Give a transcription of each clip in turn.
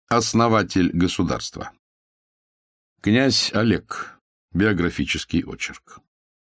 Основатель государства. Князь Олег. Биографический очерк.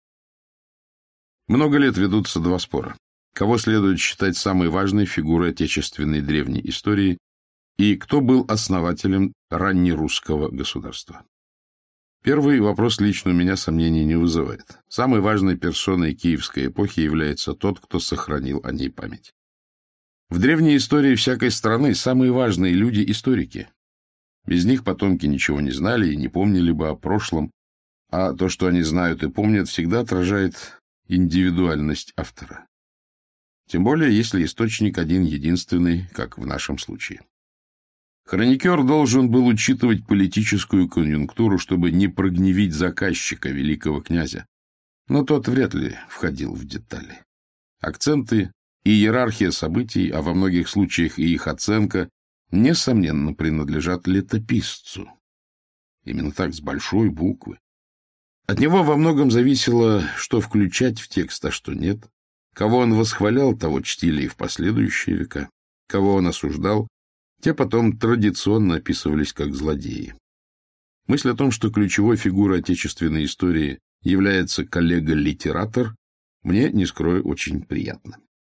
Много лет ведутся два спора. Кого следует считать самой важной фигурой отечественной древней истории и кто был основателем раннерусского государства? Первый вопрос лично у меня сомнений не вызывает. Самой важной персоной киевской эпохи является тот, кто сохранил о ней память. В древней истории всякой страны самые важные люди — историки. Без них потомки ничего не знали и не помнили бы о прошлом, а то, что они знают и помнят, всегда отражает индивидуальность автора. Тем более, если источник один-единственный, как в нашем случае. Хроникер должен был учитывать политическую конъюнктуру, чтобы не прогневить заказчика, великого князя, но тот вряд ли входил в детали. Акценты и иерархия событий, а во многих случаях и их оценка, несомненно, принадлежат летописцу. Именно так, с большой буквы. От него во многом зависело, что включать в текст, а что нет. Кого он восхвалял, того чтили и в последующие века. Кого он осуждал, те потом традиционно описывались как злодеи. Мысль о том, что ключевой фигурой отечественной истории является коллега-литератор, мне, не скрою, очень приятно.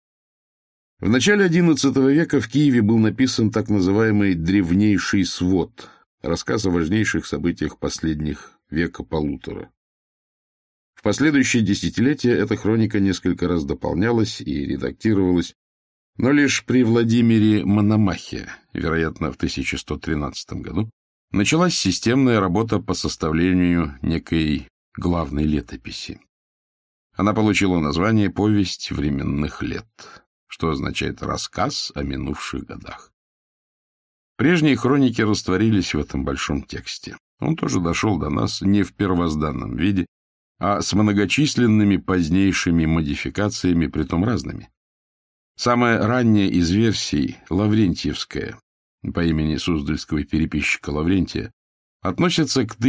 В начале XI века в Киеве был написан так называемый «Древнейший свод», рассказ о важнейших событиях последних века-полутора. В последующие десятилетия эта хроника несколько раз дополнялась и редактировалась, но лишь при Владимире Мономахе, вероятно, в 1113 году, началась системная работа по составлению некой главной летописи. Она получила название «Повесть временных лет», что означает «рассказ о минувших годах». Прежние хроники растворились в этом большом тексте. Он тоже дошел до нас не в первозданном виде, а с многочисленными позднейшими модификациями, притом разными. Самая ранняя из версий, Лаврентьевская, по имени суздальского переписчика Лаврентия, относится к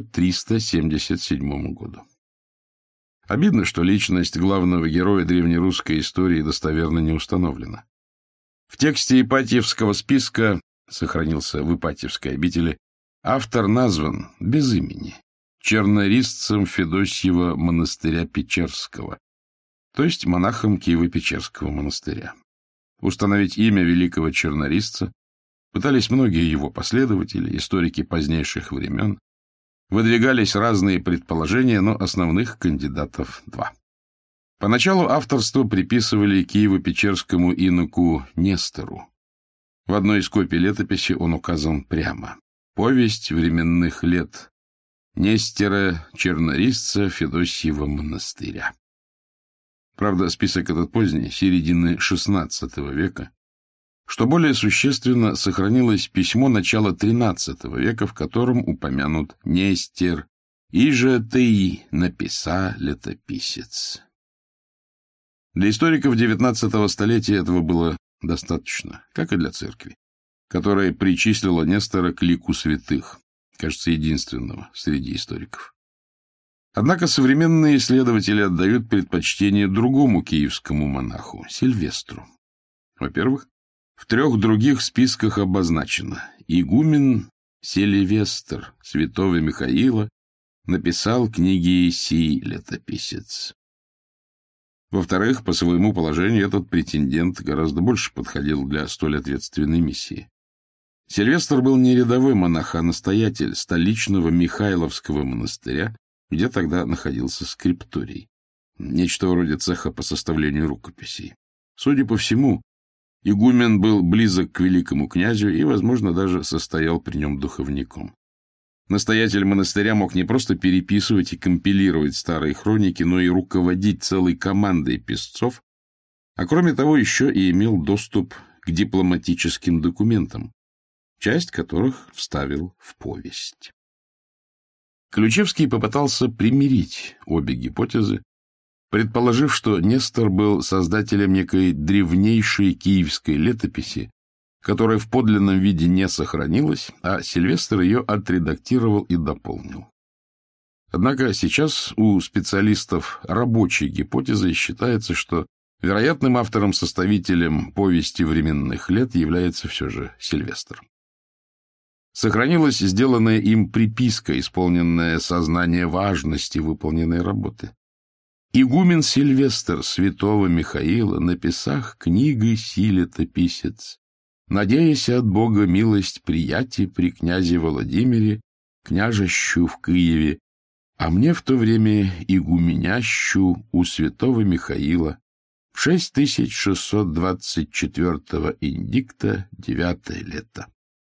1377 году. Обидно, что личность главного героя древнерусской истории достоверно не установлена. В тексте Ипатьевского списка, сохранился в Ипатьевской обители, автор назван без имени, чернорисцем Федосьева монастыря Печерского, то есть монахом Киево-Печерского монастыря. Установить имя великого чернорисца пытались многие его последователи, историки позднейших времен. Выдвигались разные предположения, но основных кандидатов два. Поначалу авторство приписывали Киево-Печерскому иноку Нестору. В одной из копий летописи он указан прямо. «Повесть временных лет Нестера Чернорисца Федосьева монастыря». Правда, список этот поздний, середины XVI века. Что более существенно, сохранилось письмо начала XIII века, в котором упомянут Нестер, и же ты написа летописец. Для историков XIX столетия этого было достаточно, как и для церкви, которая причислила Нестора к лику святых, кажется, единственного среди историков. Однако современные исследователи отдают предпочтение другому киевскому монаху, Сильвестру. Во-первых, в 3 других списках обозначено: игумен Селивестр святого Михаила написал книги сей летописец. Во-вторых, по своему положению этот претендент гораздо больше подходил для столь ответственной миссии. Сильвестр был не рядовой монах, а настоятель столичного Михайловского монастыря, где тогда находился скрипторий, нечто вроде цеха по составлению рукописей. Судя по всему, игумен был близок к великому князю и, возможно, даже состоял при нем духовником. Настоятель монастыря мог не просто переписывать и компилировать старые хроники, но и руководить целой командой писцов, а кроме того еще и имел доступ к дипломатическим документам, часть которых вставил в повесть. Ключевский попытался примирить обе гипотезы, предположив, что Нестор был создателем некой древнейшей киевской летописи, которая в подлинном виде не сохранилась, а Сильвестр ее отредактировал и дополнил. Однако сейчас у специалистов рабочей гипотезой считается, что вероятным автором-составителем повести временных лет является все же Сильвестр. Сохранилась сделанная им приписка, исполненная сознание важности выполненной работы. Игумен Сильвестр святого Михаила, написах книгой силетописец, надеясь от Бога милость прияти при князе Владимире, княжещу в Киеве, а мне в то время игуменящу у святого Михаила в 6624 индикта 9 лето.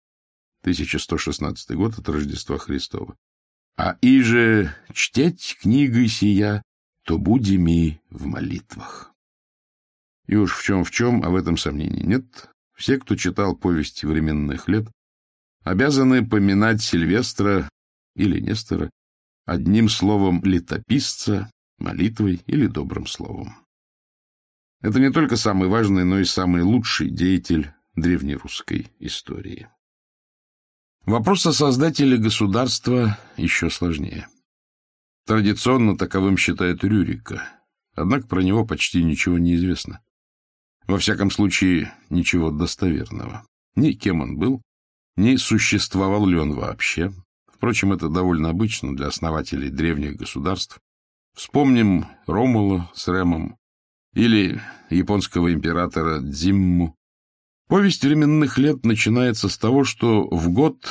1116 год от Рождества Христова. А иже чтеть книгой сия, то будеми в молитвах. И уж в чем, а в этом сомнений нет. Все, кто читал повести временных лет, обязаны поминать Сильвестра или Нестора одним словом летописца, молитвой или добрым словом. Это не только самый важный, но и самый лучший деятель древнерусской истории. Вопрос о создателе государства еще сложнее. Традиционно таковым считают Рюрика, однако про него почти ничего не известно. Во всяком случае, ничего достоверного. Ни кем он был, ни существовал ли он вообще. Впрочем, это довольно обычно для основателей древних государств. Вспомним Ромула с Ремом или японского императора Дзимму. Повесть временных лет начинается с того, что в год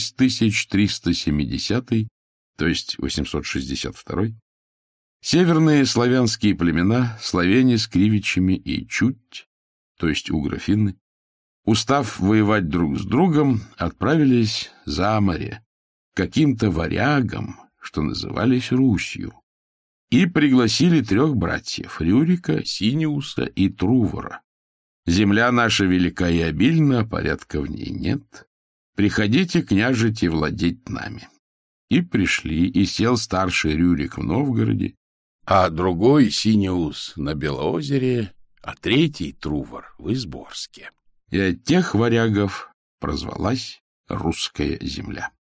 6370, то есть 862, северные славянские племена, славяне с кривичами и чуть, то есть угро-финны, устав воевать друг с другом, отправились за море к каким-то варягам, что назывались Русью, и пригласили 3 братьев — Рюрика, Синеуса и Трувора. Земля наша велика и обильна, порядка в ней нет. Приходите, княжить и владеть нами. И пришли, и сел старший Рюрик в Новгороде, а другой Синеус на Белоозере, а 3 Трувор в Изборске. И от тех варягов прозвалась русская земля.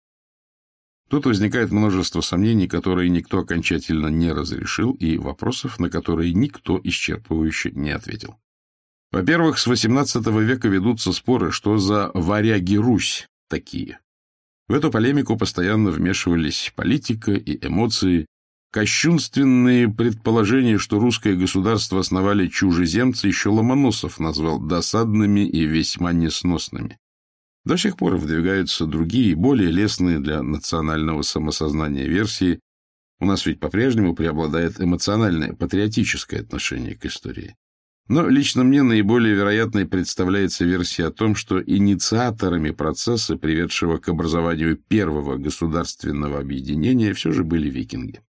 Тут возникает множество сомнений, которые никто окончательно не разрешил, и вопросов, на которые никто исчерпывающе не ответил. Во-первых, с XVIII века ведутся споры, что за варяги-Русь такие. В эту полемику постоянно вмешивались политика и эмоции, кощунственные предположения, что русское государство основали чужеземцы, еще Ломоносов назвал досадными и весьма несносными. До сих пор выдвигаются другие, более лестные для национального самосознания версии. У нас ведь по-прежнему преобладает эмоциональное, патриотическое отношение к истории. Но лично мне наиболее вероятной представляется версия о том, что инициаторами процесса, приведшего к образованию первого государственного объединения, все же были викинги.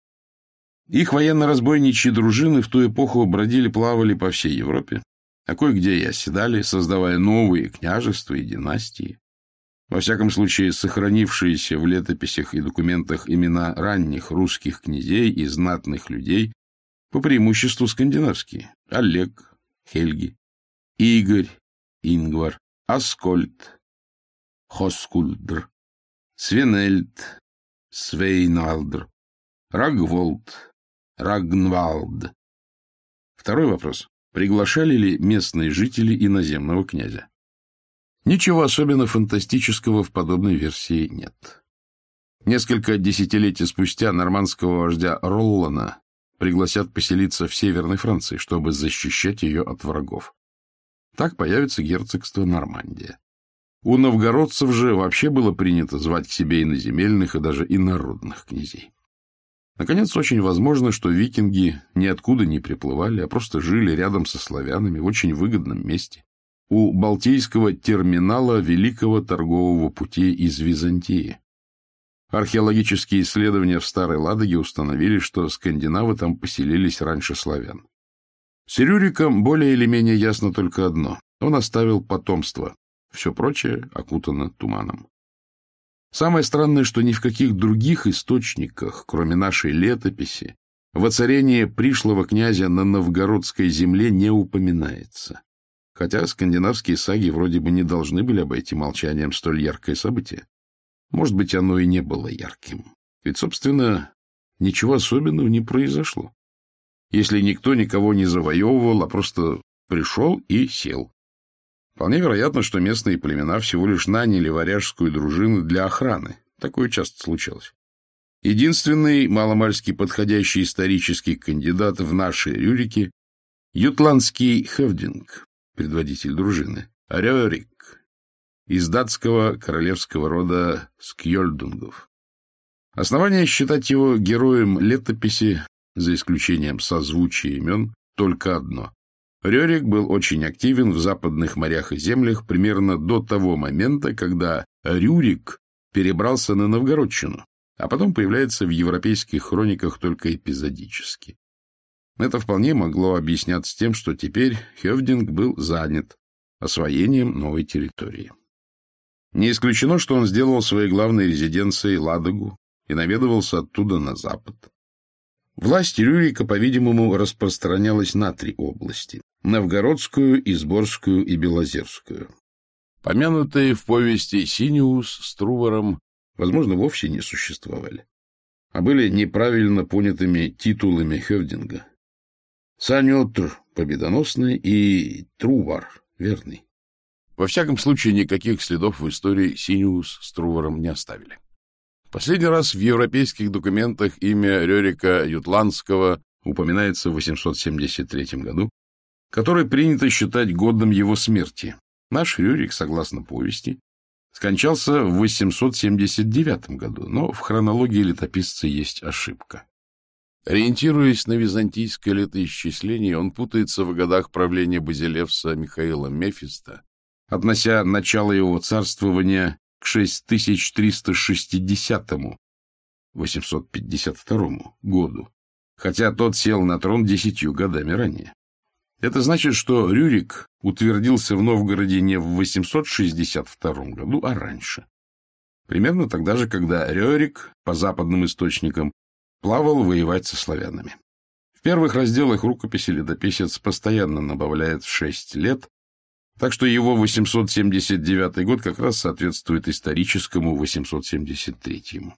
Их военно-разбойничьи дружины в ту эпоху бродили-плавали по всей Европе, а кое-где и оседали, создавая новые княжества и династии. Во всяком случае, сохранившиеся в летописях и документах имена ранних русских князей и знатных людей по преимуществу скандинавские: Олег, Хельги, Игорь, Ингвар, Аскольд, Хоскульдр, Свенельд, Свейналдр, Рагволд, Рагнвалд. Второй вопрос. Приглашали ли местные жители иноземного князя? Ничего особенно фантастического в подобной версии нет. Несколько десятилетий спустя нормандского вождя Роллана пригласят поселиться в Северной Франции, чтобы защищать ее от врагов. Так появится герцогство Нормандия. У новгородцев же вообще было принято звать к себе иноземельных и даже инородных князей. Наконец, очень возможно, что викинги ниоткуда не приплывали, а просто жили рядом со славянами в очень выгодном месте, у Балтийского терминала Великого торгового пути из Византии. Археологические исследования в Старой Ладоге установили, что скандинавы там поселились раньше славян. С Рюриком более или менее ясно только одно. Он оставил потомство. Все прочее окутано туманом. Самое странное, что ни в каких других источниках, кроме нашей летописи, воцарение пришлого князя на новгородской земле не упоминается. Хотя скандинавские саги вроде бы не должны были обойти молчанием столь яркое событие. Может быть, оно и не было ярким. Ведь, собственно, ничего особенного не произошло. Если никто никого не завоевывал, а просто пришел и сел. Вполне вероятно, что местные племена всего лишь наняли варяжскую дружину для охраны. Такое часто случалось. Единственный маломальски подходящий исторический кандидат в наши Рюрики — ютландский хевдинг, предводитель дружины, Рёрик, из датского королевского рода скьёльдунгов. Основание считать его героем летописи, за исключением созвучия имен, только одно. Рёрик был очень активен в западных морях и землях примерно до того момента, когда Рюрик перебрался на Новгородчину, а потом появляется в европейских хрониках только эпизодически. Это вполне могло объясняться тем, что теперь Хевдинг был занят освоением новой территории. Не исключено, что он сделал своей главной резиденцией Ладогу и наведывался оттуда на запад. Власть Рюрика, по-видимому, распространялась на 3 области — Новгородскую, Изборскую и Белозерскую. Помянутые в повести Синиус с Трувором, возможно, вовсе не существовали, а были неправильно понятыми титулами Хевдинга. Саниотр — победоносный, и Трувар — верный. Во всяком случае, никаких следов в истории Синиус с Трувором не оставили. Последний раз в европейских документах имя Рерика Ютландского упоминается в 873 году, который принято считать годом его смерти. Наш Рюрик, согласно повести, скончался в 879 году, но в хронологии летописца есть ошибка. Ориентируясь на византийское летоисчисление, он путается в годах правления Базилевса Михаила Мефиста, относя начало его царствования к 6360-852 году, хотя тот сел на трон 10 годами ранее. Это значит, что Рюрик утвердился в Новгороде не в 862 году, а раньше. Примерно тогда же, когда Рерик, по западным источникам, плавал воевать со славянами. В первых разделах рукописи летописец постоянно набавляет 6 лет, так что его 879 год как раз соответствует историческому 873.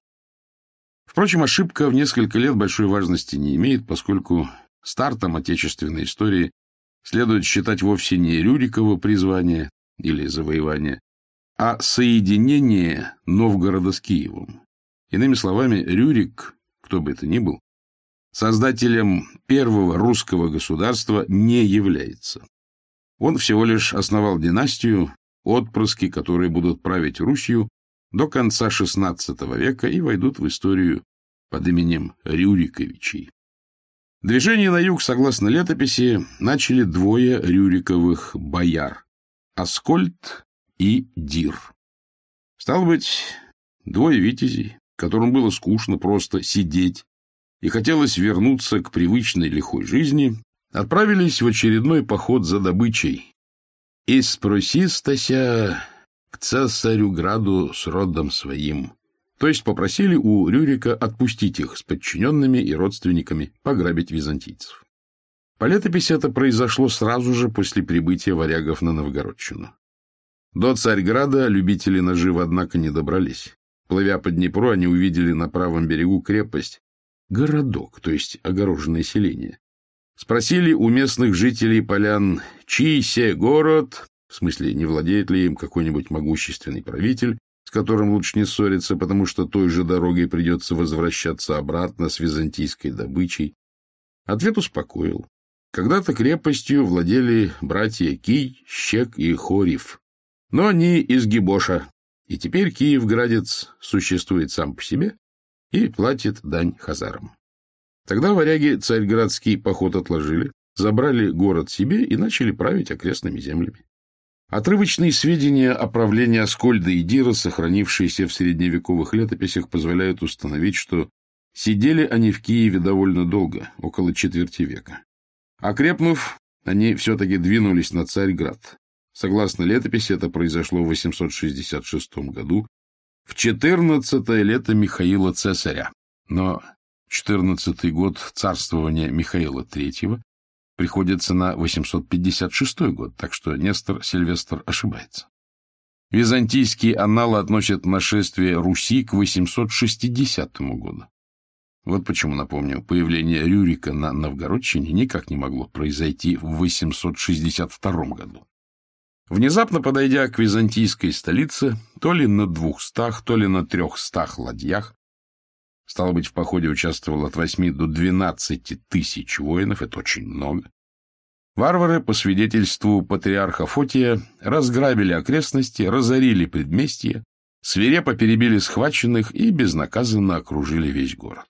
Впрочем, ошибка в несколько лет большой важности не имеет, поскольку стартом отечественной истории следует считать вовсе не Рюриково призвание или завоевание, а соединение Новгорода с Киевом. Иными словами, Рюрик, кто бы это ни был, создателем первого русского государства не является. Он всего лишь основал династию, отпрыски, которые будут править Русью до конца XVI века и войдут в историю под именем Рюриковичей. Движение на юг, согласно летописи, начали 2 рюриковых бояр — Аскольд и Дир. Стало быть, 2 витязей, которым было скучно просто сидеть и хотелось вернуться к привычной лихой жизни, отправились в очередной поход за добычей. «И спросистася к цесарю граду с родом своим», то есть попросили у Рюрика отпустить их с подчиненными и родственниками пограбить византийцев. По летописи это произошло сразу же после прибытия варягов на Новгородчину. До Царьграда любители наживы, однако, не добрались. Плывя по Днепру, они увидели на правом берегу крепость, городок, то есть огороженное селение. Спросили у местных жителей полян, чей се город, в смысле, не владеет ли им какой-нибудь могущественный правитель, с которым лучше не ссориться, потому что той же дорогой придется возвращаться обратно с византийской добычей. Ответ успокоил. Когда-то крепостью владели братья Кий, Щек и Хорив, но они из Гибоша, и теперь Киевградец существует сам по себе и платит дань хазарам. Тогда варяги царьградский поход отложили, забрали город себе и начали править окрестными землями. Отрывочные сведения о правлении Аскольда и Дира, сохранившиеся в средневековых летописях, позволяют установить, что сидели они в Киеве довольно долго, около 4 века. Окрепнув, они все-таки двинулись на Царьград. Согласно летописи, это произошло в 866 году, в 14-е лето Михаила Цесаря. Но 14-й год царствования Михаила III приходится на 856 год, так что Нестор Сильвестр ошибается. Византийские анналы относят нашествие Руси к 860 году. Вот почему, напомню, появление Рюрика на Новгородчине никак не могло произойти в 862 году. Внезапно подойдя к византийской столице, то ли на 200, то ли на 300 ладьях, стало быть, в походе участвовало от 8 до 12 тысяч воинов, это очень много, варвары, по свидетельству патриарха Фотия, разграбили окрестности, разорили предместья, свирепо перебили схваченных и безнаказанно окружили весь город.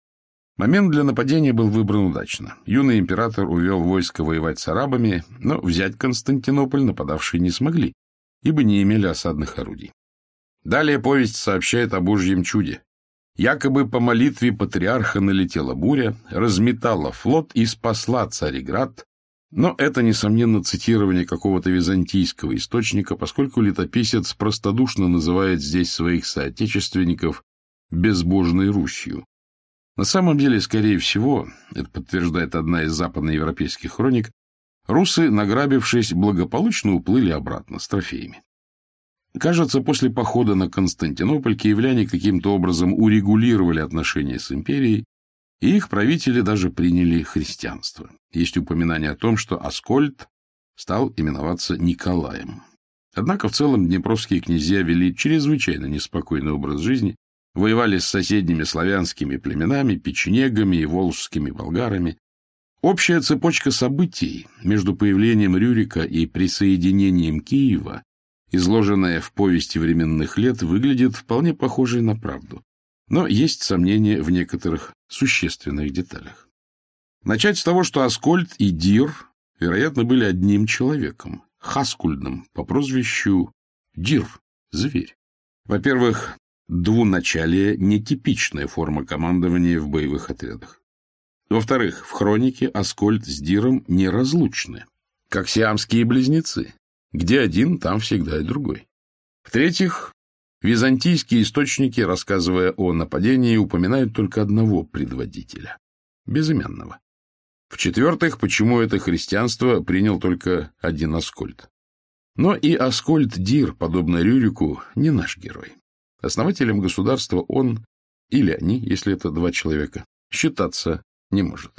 Момент для нападения был выбран удачно. Юный император увел войско воевать с арабами, но взять Константинополь нападавшие не смогли, ибо не имели осадных орудий. Далее повесть сообщает о Божьем чуде. Якобы по молитве патриарха налетела буря, разметала флот и спасла Царьград, но это, несомненно, цитирование какого-то византийского источника, поскольку летописец простодушно называет здесь своих соотечественников «безбожной Русью». На самом деле, скорее всего, это подтверждает одна из западноевропейских хроник, русы, награбившись, благополучно уплыли обратно с трофеями. Кажется, после похода на Константинополь киевляне каким-то образом урегулировали отношения с империей, и их правители даже приняли христианство. Есть упоминание о том, что Аскольд стал именоваться Николаем. Однако в целом днепровские князья вели чрезвычайно неспокойный образ жизни, воевали с соседними славянскими племенами, печенегами и волжскими болгарами. Общая цепочка событий между появлением Рюрика и присоединением Киева, изложенная в повести временных лет, выглядит вполне похожей на правду. Но есть сомнения в некоторых существенных деталях. Начать с того, что Аскольд и Дир, вероятно, были одним человеком, Хаскульдом, по прозвищу Дир, зверь. Во-первых, двуначалие – нетипичная форма командования в боевых отрядах. Во-вторых, в хронике Аскольд с Диром неразлучны, как сиамские близнецы. Где один, там всегда и другой. В-третьих, византийские источники, рассказывая о нападении, упоминают только одного предводителя – безымянного. В-четвертых, почему это христианство принял только один Аскольд. Но и Аскольд Дир, подобно Рюрику, не наш герой. Основателем государства он, или они, если это два человека, считаться не может.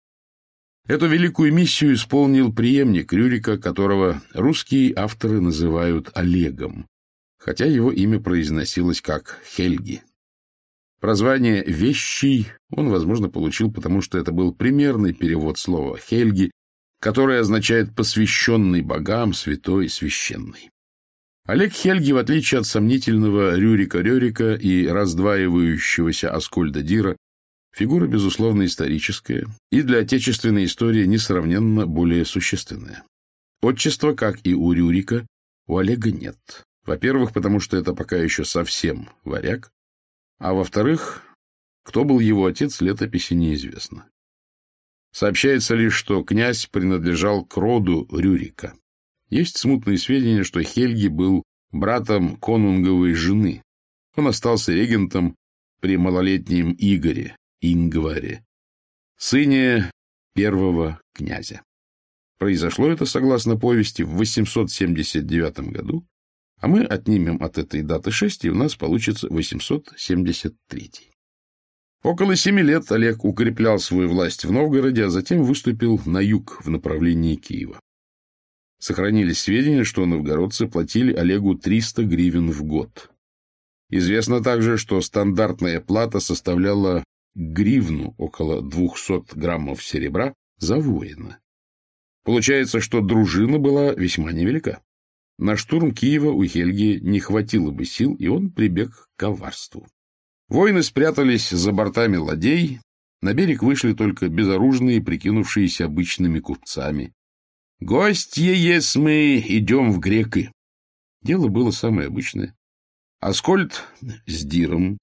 Эту великую миссию исполнил преемник Рюрика, которого русские авторы называют Олегом, хотя его имя произносилось как Хельги. Прозвание «Вещий» он, возможно, получил, потому что это был примерный перевод слова «Хельги», которое означает «посвященный богам, святой, священный». Олег Хельги, в отличие от сомнительного Рюрика и раздваивающегося Аскольда Дира, фигура, безусловно, историческая и для отечественной истории несравненно более существенная. Отчества, как и у Рюрика, у Олега нет. Во-первых, потому что это пока еще совсем варяг, а во-вторых, кто был его отец, летописи неизвестно. Сообщается лишь, что князь принадлежал к роду Рюрика. Есть смутные сведения, что Хельги был братом конунговой жены. Он остался регентом при малолетнем Игоре, Ингваре, сыне первого князя. Произошло это, согласно повести, в 879 году, а мы отнимем от этой даты 6, и у нас получится 873. Около 7 лет Олег укреплял свою власть в Новгороде, а затем выступил на юг в направлении Киева. Сохранились сведения, что новгородцы платили Олегу 300 гривен в год. Известно также, что стандартная плата составляла гривну, около 200 граммов серебра, за воина. Получается, что дружина была весьма невелика. На штурм Киева у Хельги не хватило бы сил, и он прибег к коварству. Воины спрятались за бортами ладей, на берег вышли только безоружные, прикинувшиеся обычными купцами. «Гостье есть мы, идем в греки». Дело было самое обычное. Аскольд с Диром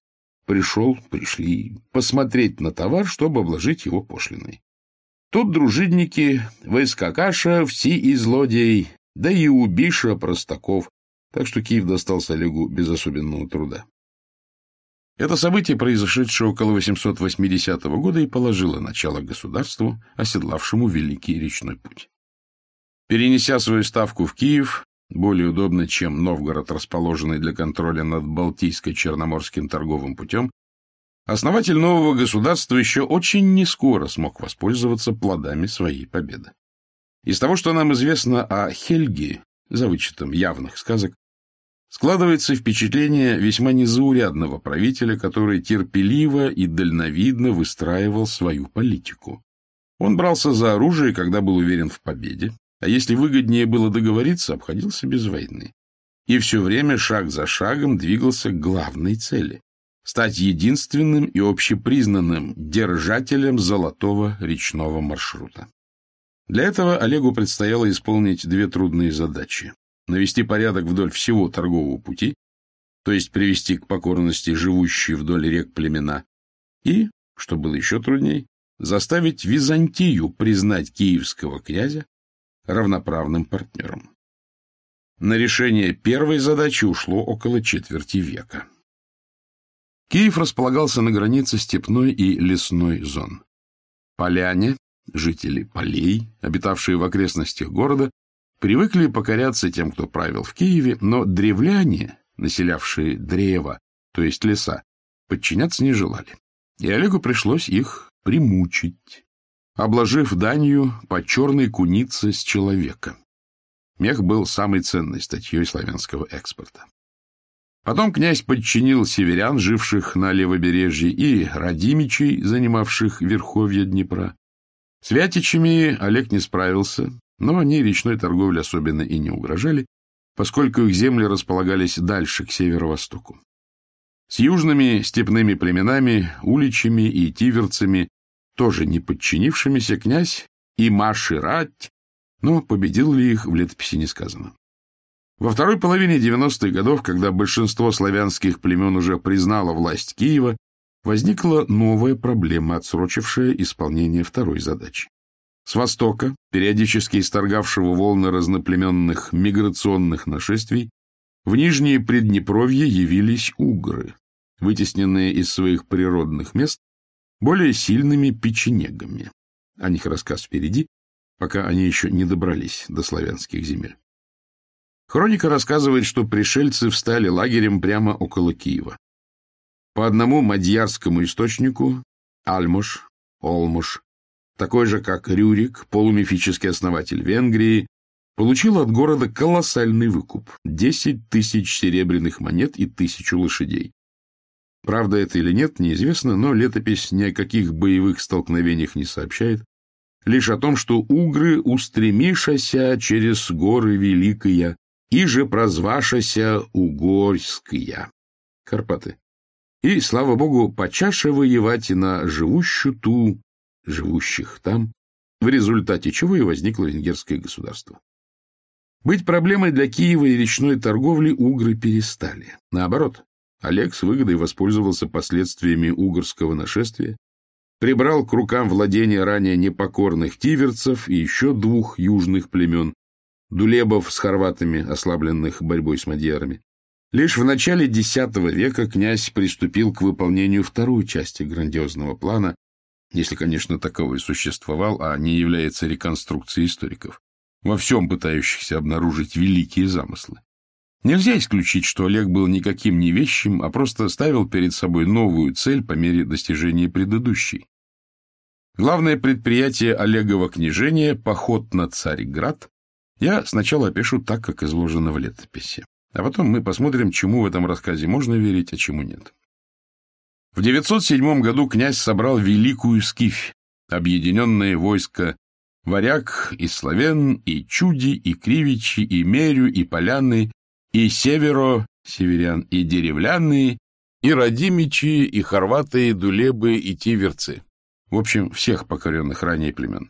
пришли посмотреть на товар, чтобы обложить его пошлиной. Тут дружинники, войска Каша, все и злодей, да и убиша простаков, так что Киев достался Олегу без особенного труда. Это событие, произошедшее около 880 года, и положило начало государству, оседлавшему Великий речной путь. Перенеся свою ставку в Киев, более удобно, чем Новгород, расположенный для контроля над Балтийско-Черноморским торговым путем, основатель нового государства еще очень нескоро смог воспользоваться плодами своей победы. Из того, что нам известно о Хельги, за вычетом явных сказок, складывается впечатление весьма незаурядного правителя, который терпеливо и дальновидно выстраивал свою политику. Он брался за оружие, когда был уверен в победе, а если выгоднее было договориться, обходился без войны. И все время шаг за шагом двигался к главной цели — стать единственным и общепризнанным держателем золотого речного маршрута. Для этого Олегу предстояло исполнить две трудные задачи: навести порядок вдоль всего торгового пути, то есть привести к покорности живущие вдоль рек племена, и, что было еще трудней, заставить Византию признать киевского князя равноправным партнером. На решение первой задачи ушло около четверти века. Киев располагался на границе степной и лесной зон. Поляне, жители полей, обитавшие в окрестностях города, привыкли покоряться тем, кто правил в Киеве, но древляне, населявшие древо, то есть леса, подчиняться не желали. И Олегу пришлось их примучить, обложив данью по черной кунице с человека. Мех был самой ценной статьей славянского экспорта. Потом князь подчинил северян, живших на левобережье, и радимичей, занимавших верховья Днепра. С вятичами Олег не справился, но они речной торговле особенно и не угрожали, поскольку их земли располагались дальше, к северо-востоку. С южными степными племенами, уличами и тиверцами, тоже не подчинившимися, князь и маши рать, но победил ли их, в летописи не сказано. Во второй половине 90-х годов, когда большинство славянских племен уже признало власть Киева, возникла новая проблема, отсрочившая исполнение второй задачи. С востока, периодически исторгавшего волны разноплеменных миграционных нашествий, в Нижнее Приднепровье явились угры, вытесненные из своих природных мест более сильными печенегами. О них рассказ впереди, пока они еще не добрались до славянских земель. Хроника рассказывает, что пришельцы встали лагерем прямо около Киева. По одному мадьярскому источнику Альмош, Олмош, такой же, как Рюрик, полумифический основатель Венгрии, получил от города колоссальный выкуп — 10 тысяч серебряных монет и 1000 лошадей. Правда это или нет, неизвестно, но летопись ни о каких боевых столкновениях не сообщает, лишь о том, что угры устремишася через горы великая, и же прозвашася Угорская, Карпаты. И, слава богу, почаше воевать на живущую ту, живущих там, в результате чего и возникло венгерское государство. Быть проблемой для Киева и речной торговли угры перестали. Наоборот, Олег с выгодой воспользовался последствиями угорского нашествия, прибрал к рукам владения ранее непокорных тиверцев и еще 2 южных племен, дулебов с хорватами, ослабленных борьбой с мадьярами. Лишь в начале X века князь приступил к выполнению второй части грандиозного плана, если, конечно, таковой существовал, а не является реконструкцией историков, во всем пытающихся обнаружить великие замыслы. Нельзя исключить, что Олег был никаким не вещим, а просто ставил перед собой новую цель по мере достижения предыдущей. Главное предприятие Олегова княжения — поход на Царьград — я сначала опишу так, как изложено в летописи, а потом мы посмотрим, чему в этом рассказе можно верить, а чему нет. В 907 году князь собрал Великую Скифь, объединенное войско варяг и славян, и чуди, и кривичи, и мерю, и поляны, и северян, и деревляны, и радимичи, и хорваты, и дулебы, и тиверцы. В общем, всех покоренных ранее племен.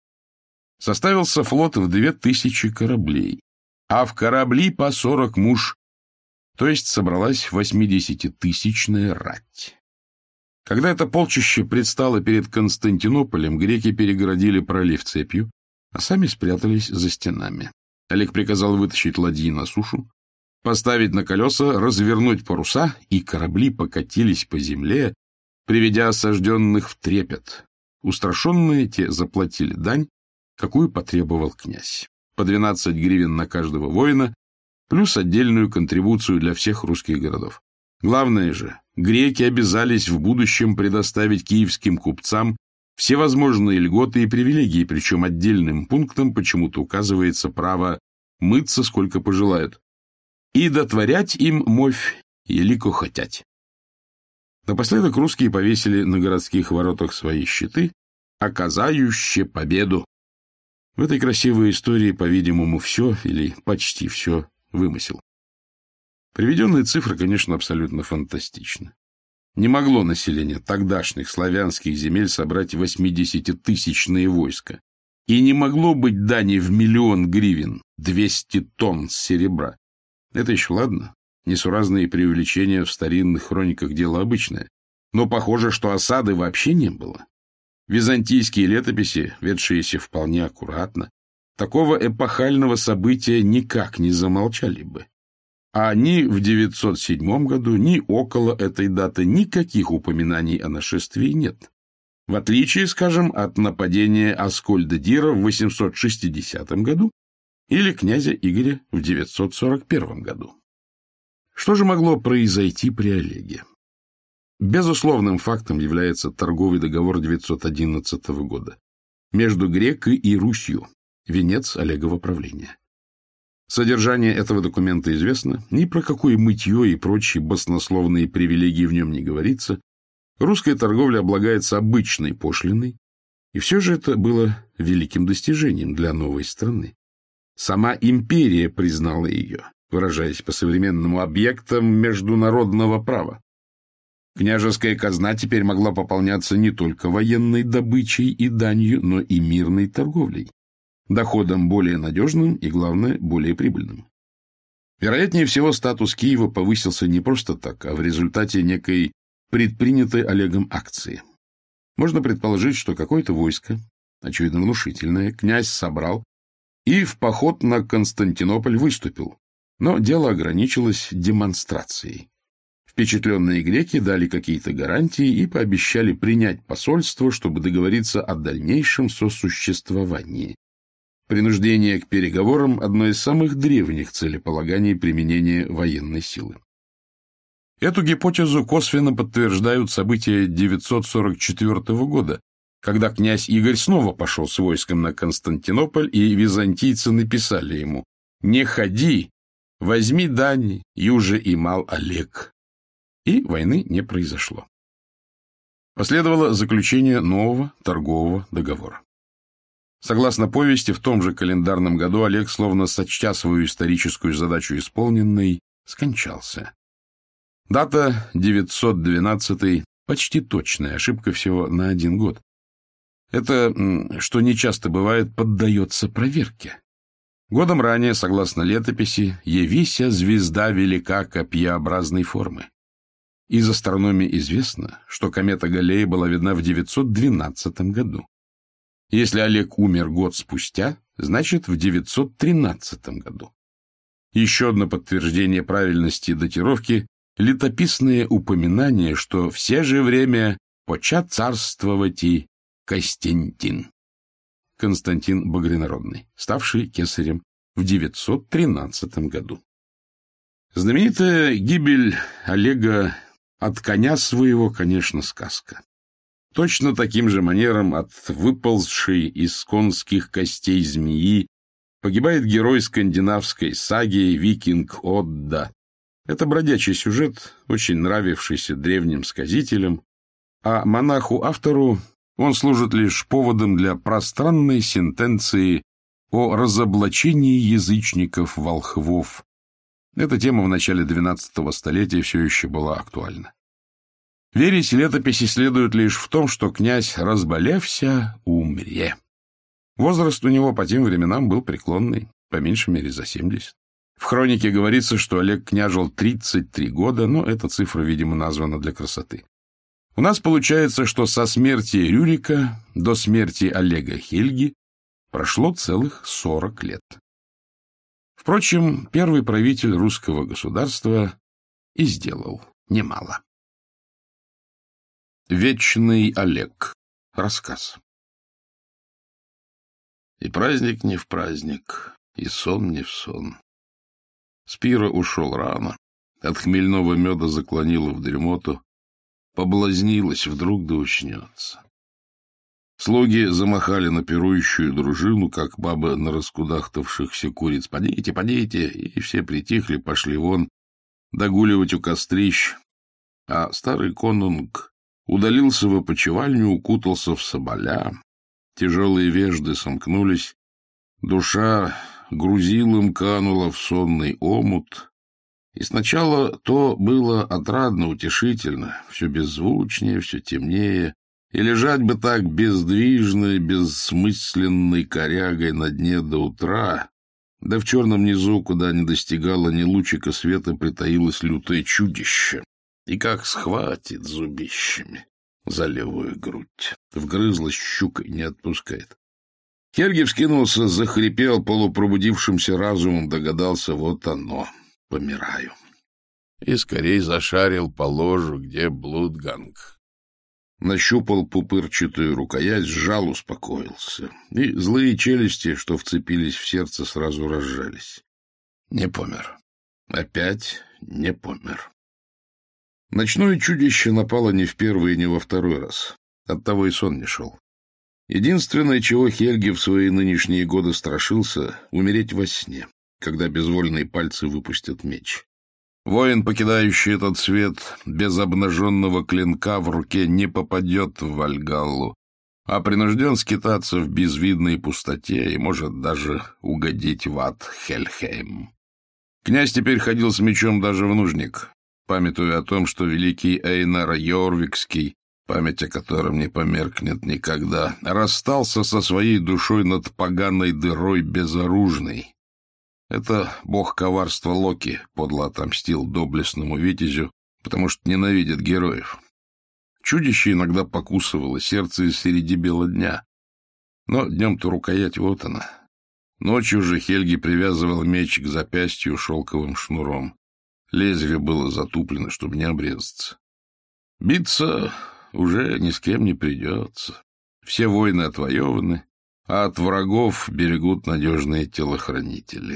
Составился флот в 2000 кораблей, а в корабли по 40 муж, то есть собралась 80-тысячная рать. Когда это полчище предстало перед Константинополем, греки перегородили пролив цепью, а сами спрятались за стенами. Олег приказал вытащить ладьи на сушу, поставить на колеса, развернуть паруса, и корабли покатились по земле, приведя осажденных в трепет. Устрашенные те заплатили дань, какую потребовал князь. По 12 гривен на каждого воина, плюс отдельную контрибуцию для всех русских городов. Главное же, греки обязались в будущем предоставить киевским купцам всевозможные льготы и привилегии, причем отдельным пунктом почему-то указывается право мыться сколько пожелают, и дотворять им мовь елико хотять. Напоследок русские повесили на городских воротах свои щиты, оказающие победу. В этой красивой истории, по-видимому, все или почти все вымысел. Приведенные цифры, конечно, абсолютно фантастичны. Не могло население тогдашних славянских земель собрать 80-тысячные войска. И не могло быть дани в 1 000 000 гривен, 200 тонн серебра. Это еще ладно. Несуразные преувеличения в старинных хрониках дело обычное. Но похоже, что осады вообще не было. Византийские летописи, ведшиеся вполне аккуратно, такого эпохального события никак не замолчали бы. А ни в 907 году, ни около этой даты никаких упоминаний о нашествии нет. В отличие, скажем, от нападения Аскольда Дира в 860 году или князя Игоря в 941 году. Что же могло произойти при Олеге? Безусловным фактом является торговый договор 911 года между Грекой и Русью, венец Олегова правления. Содержание этого документа известно, ни про какое мытье и прочие баснословные привилегии в нем не говорится. Русская торговля облагается обычной пошлиной, и все же это было великим достижением для новой страны. Сама империя признала ее, выражаясь по-современному, объектом международного права. Княжеская казна теперь могла пополняться не только военной добычей и данью, но и мирной торговлей, доходом более надежным и, главное, более прибыльным. Вероятнее всего, статус Киева повысился не просто так, а в результате некой предпринятой Олегом акции. Можно предположить, что какое-то войско, очевидно внушительное, князь собрал и в поход на Константинополь выступил, но дело ограничилось демонстрацией. Впечатленные греки дали какие-то гарантии и пообещали принять посольство, чтобы договориться о дальнейшем сосуществовании. Принуждение к переговорам – одно из самых древних целеполаганий применения военной силы. Эту гипотезу косвенно подтверждают события 944 года, когда князь Игорь снова пошел с войском на Константинополь, и византийцы написали ему: «Не ходи, возьми дань, юже и мал Олег». И войны не произошло. Последовало заключение нового торгового договора. Согласно повести, в том же календарном году Олег, словно сочтя свою историческую задачу исполненной, скончался. Дата 912 почти точная, ошибка всего на 1 год. Это, что нечасто бывает, поддается проверке. Годом ранее, согласно летописи, явися звезда велика копьеобразной формы. Из астрономии известно, что комета Галлея была видна в 912 году. Если Олег умер год спустя, значит, в 913 году. Еще одно подтверждение правильности датировки — летописное упоминание, что в се же время поча царствовать и Костянтин, Константин Багрянародный, ставший кесарем в 913 году. Знаменитая гибель Олега от коня своего, конечно, сказка. Точно таким же манером от выползшей из конских костей змеи погибает герой скандинавской саги викинг Одда. Это бродячий сюжет, очень нравившийся древним сказителям, а монаху-автору он служит лишь поводом для пространной сентенции о разоблачении язычников-волхвов. Эта тема в начале XII столетия все еще была актуальна. Верить летописи следует лишь в том, что князь, разболевся, умре. Возраст у него по тем временам был преклонный, по меньшей мере за 70. В хронике говорится, что Олег княжил 33 года, но эта цифра, видимо, названа для красоты. У нас получается, что со смерти Рюрика до смерти Олега Хельги прошло целых 40 лет. Впрочем, первый правитель русского государства и сделал немало. Вечный Олег. Рассказ. И праздник не в праздник, и сон не в сон. Спира ушел рано, от хмельного меда заклонила в дремоту, поблазнилась, вдруг да учнется. Слуги замахали на пирующую дружину, как баба на раскудахтавшихся куриц. «Подите, подите!» И все притихли, пошли вон догуливать у кострищ. А старый конунг удалился в опочивальню, укутался в соболя. Тяжелые вежды сомкнулись. Душа грузилом канула в сонный омут. И сначала то было отрадно, утешительно, все беззвучнее, все темнее. И лежать бы так бездвижной, бессмысленной корягой на дне до утра, да в черном низу, куда не достигало ни лучика света, притаилось лютое чудище, и как схватит зубищами за левую грудь, вгрызлась щукой, не отпускает. Хельги вскинулся, захрипел полупробудившимся разумом, догадался, вот оно, помираю. И скорей зашарил по ложу, где Блудганг. Нащупал пупырчатую рукоять, сжал, успокоился. И злые челюсти, что вцепились в сердце, сразу разжались. Не помер. Опять не помер. Ночное чудище напало не в первый и не во второй раз. Оттого и сон не шел. Единственное, чего Хельги в свои нынешние годы страшился — умереть во сне, когда безвольные пальцы выпустят меч. Воин, покидающий этот свет, без обнаженного клинка в руке не попадет в Вальгаллу, а принужден скитаться в безвидной пустоте и может даже угодить в ад Хельхейм. Князь теперь ходил с мечом даже в нужник, памятуя о том, что великий Эйнар Йорвикский, память о котором не померкнет никогда, расстался со своей душой над поганой дырой безоружной. Это бог коварства Локи подло отомстил доблестному витязю, потому что ненавидит героев. Чудище иногда покусывало сердце и среди бела дня. Но днем-то рукоять вот она. Ночью же Хельги привязывал меч к запястью шелковым шнуром. Лезвие было затуплено, чтобы не обрезаться. Биться уже ни с кем не придется. Все войны отвоеваны, а от врагов берегут надежные телохранители.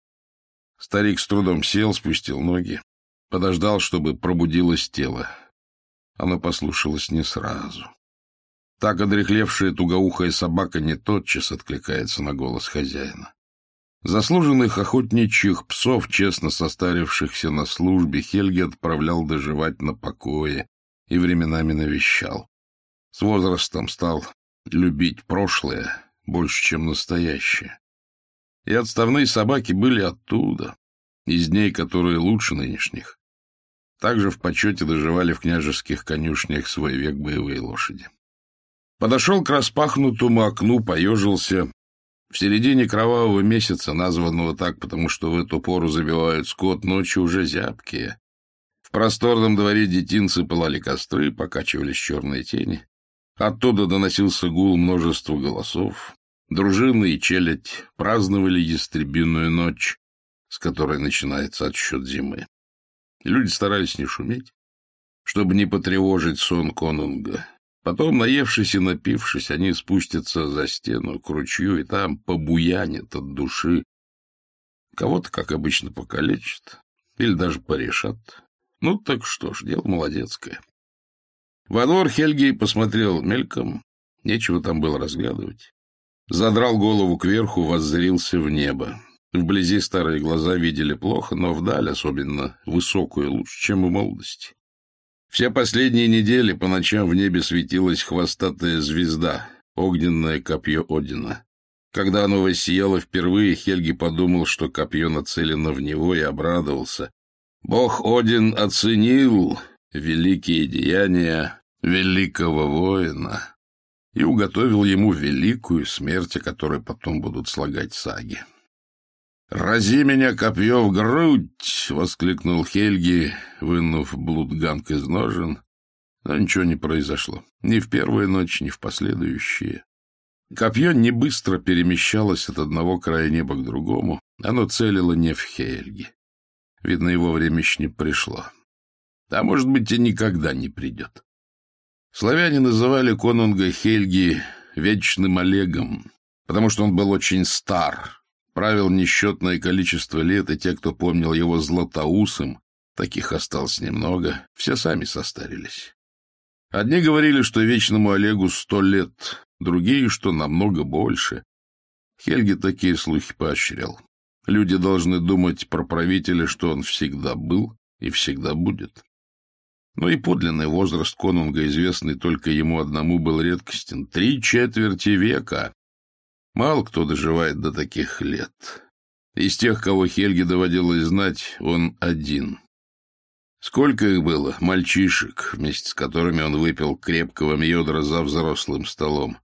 Старик с трудом сел, спустил ноги, подождал, чтобы пробудилось тело. Оно послушалось не сразу. Так одряхлевшая тугоухая собака не тотчас откликается на голос хозяина. Заслуженных охотничьих псов, честно состарившихся на службе, Хельги отправлял доживать на покое и временами навещал. С возрастом стал любить прошлое больше, чем настоящее. И отставные собаки были оттуда, из дней, которые лучше нынешних. Также в почете доживали в княжеских конюшнях свой век боевые лошади. Подошел к распахнутому окну, поежился. В середине кровавого месяца, названного так, потому что в эту пору забивают скот, ночи уже зябкие. В просторном дворе детинцы пылали костры, покачивались черные тени. Оттуда доносился гул множества голосов. Дружины и челядь праздновали ястребиную ночь, с которой начинается отсчет зимы. Люди старались не шуметь, чтобы не потревожить сон конунга. Потом, наевшись и напившись, они спустятся за стену к ручью и там побуянят от души. Кого-то, как обычно, покалечат или даже порешат. Ну так что ж, дело молодецкое. Во двор Хельги посмотрел мельком, нечего там было разглядывать. Задрал голову кверху, воззрился в небо. Вблизи старые глаза видели плохо, но вдаль, особенно высокую, лучше, чем в молодости. Все последние недели по ночам в небе светилась хвостатая звезда, огненное копье Одина. Когда оно воссияло впервые, Хельги подумал, что копье нацелено в него, и обрадовался. Бог Один оценил великие деяния великого воина и уготовил ему великую смерть, о которой потом будут слагать саги. «Рази меня копье в грудь!» — воскликнул Хельги, вынув Блудганг из ножен. Но ничего не произошло. Ни в первую ночь, ни в последующие. Копье не быстро перемещалось от одного края неба к другому. Оно целило не в Хельги. Видно, его время еще не пришло. А может быть, и никогда не придет. Славяне называли конунга Хельги Вечным Олегом, потому что он был очень стар, правил несчетное количество лет, и те, кто помнил его Златоусым, таких осталось немного, все сами состарились. Одни говорили, что Вечному Олегу 100 лет, другие, что намного больше. Хельги такие слухи поощрял. Люди должны думать про правителя, что он всегда был и всегда будет. Но и подлинный возраст конунга, известный только ему одному, был редкостен. 3/4 века. Мало кто доживает до таких лет. Из тех, кого Хельге доводилось знать, он один. Сколько их было, мальчишек, вместе с которыми он выпил крепкого мьёдра за взрослым столом.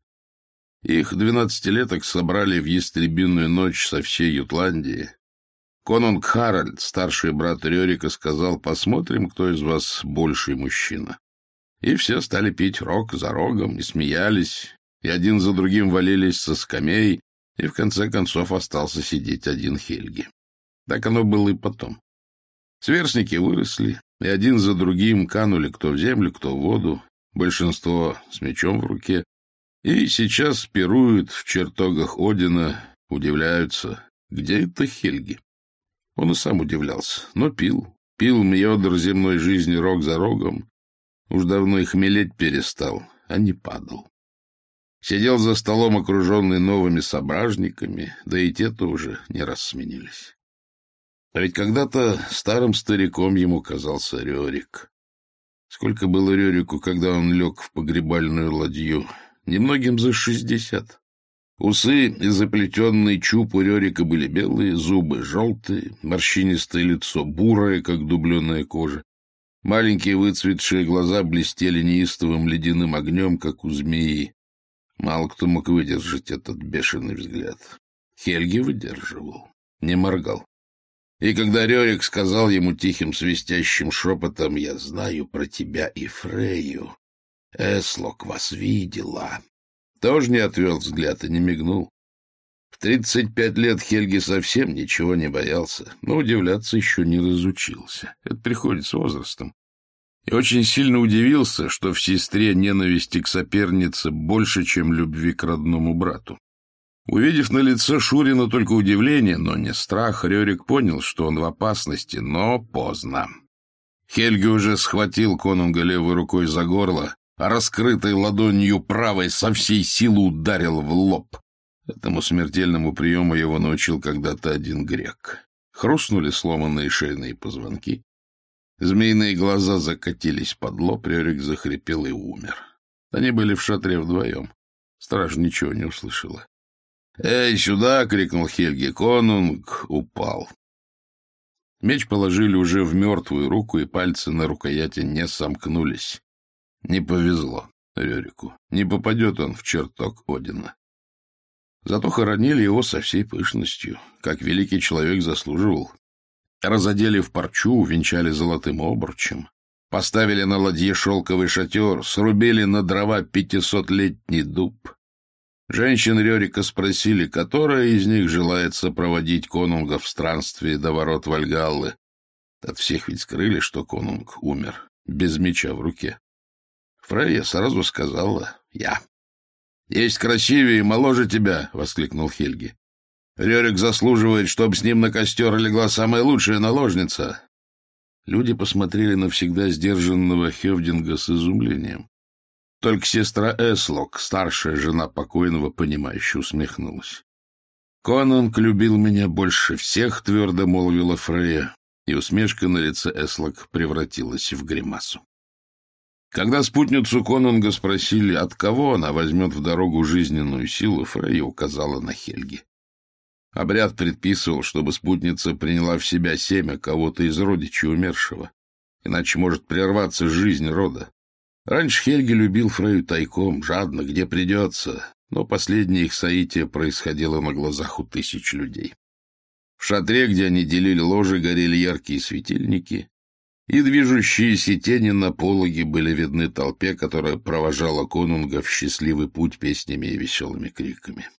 Их 12-леток собрали в ястребиную ночь со всей Ютландии. Конунг Харальд, старший брат Рерика, сказал: «Посмотрим, кто из вас больший мужчина». И все стали пить рог за рогом и смеялись, и один за другим валились со скамей, и в конце концов остался сидеть один Хельги. Так оно было и потом. Сверстники выросли, и один за другим канули кто в землю, кто в воду, большинство с мечом в руке, и сейчас пируют в чертогах Одина, удивляются, где это Хельги. Он и сам удивлялся, но пил мьёдр земной жизни рог за рогом, уж давно и хмелеть перестал, а не падал. Сидел за столом, окруженный новыми сображниками, да и те-то уже не раз сменились. А ведь когда-то старым стариком ему казался Рерик. Сколько было Рерику, когда он лег в погребальную ладью? Немногим за 60. Усы и заплетенный чуб у Рерика были белые, зубы желтые, морщинистое лицо бурое, как дубленая кожа. Маленькие выцветшие глаза блестели неистовым ледяным огнем, как у змеи. Мало кто мог выдержать этот бешеный взгляд. Хельги выдерживал, не моргал. И когда Рерик сказал ему тихим свистящим шепотом: «Я знаю про тебя и Фрейю, Эслок вас видела», тоже не отвел взгляд и не мигнул. В 35 лет Хельги совсем ничего не боялся, но удивляться еще не разучился. Это приходит с возрастом. И очень сильно удивился, что в сестре ненависти к сопернице больше, чем любви к родному брату. Увидев на лице Шурина только удивление, но не страх, Рерик понял, что он в опасности, но поздно. Хельги уже схватил конунга левой рукой за горло, а раскрытой ладонью правой со всей силы ударил в лоб. Этому смертельному приему его научил когда-то один грек. Хрустнули сломанные шейные позвонки. Змеиные глаза закатились под лоб, Рерик захрипел и умер. Они были в шатре вдвоем. Стража ничего не услышала. «Эй, сюда!» — крикнул Хельги. Конунг упал. Меч положили уже в мертвую руку, и пальцы на рукояти не сомкнулись. Не повезло Рерику. Не попадет он в чертог Одина. Зато хоронили его со всей пышностью, как великий человек заслуживал. Разодели в парчу, венчали золотым обручем, поставили на ладье шелковый шатер, срубили на дрова 500-летний дуб. Женщин Рерика спросили, которая из них желает сопроводить конунга в странстве до ворот Вальгаллы. От всех ведь скрыли, что конунг умер, без меча в руке. Фрейя сразу сказала: «Я». «Есть красивее и моложе тебя!» — воскликнул Хельги. «Рерик заслуживает, чтобы с ним на костер легла самая лучшая наложница». Люди посмотрели на всегда сдержанного Хевдинга с изумлением. Только сестра Эслок, старшая жена покойного, понимающе усмехнулась. «Конунг любил меня больше всех», — твердо молвила Фрейя, и усмешка на лице Эслок превратилась в гримасу. Когда спутницу конунга спросили, от кого она возьмет в дорогу жизненную силу, Фрейя указала на Хельги. Обряд предписывал, чтобы спутница приняла в себя семя кого-то из родичей умершего, иначе может прерваться жизнь рода. Раньше Хельги любил Фрейю тайком, жадно, где придется, но последнее их соитие происходило на глазах у тысяч людей. В шатре, где они делили ложи, горели яркие светильники, и движущиеся тени на пологе были видны толпе, которая провожала конунга в счастливый путь песнями и веселыми криками.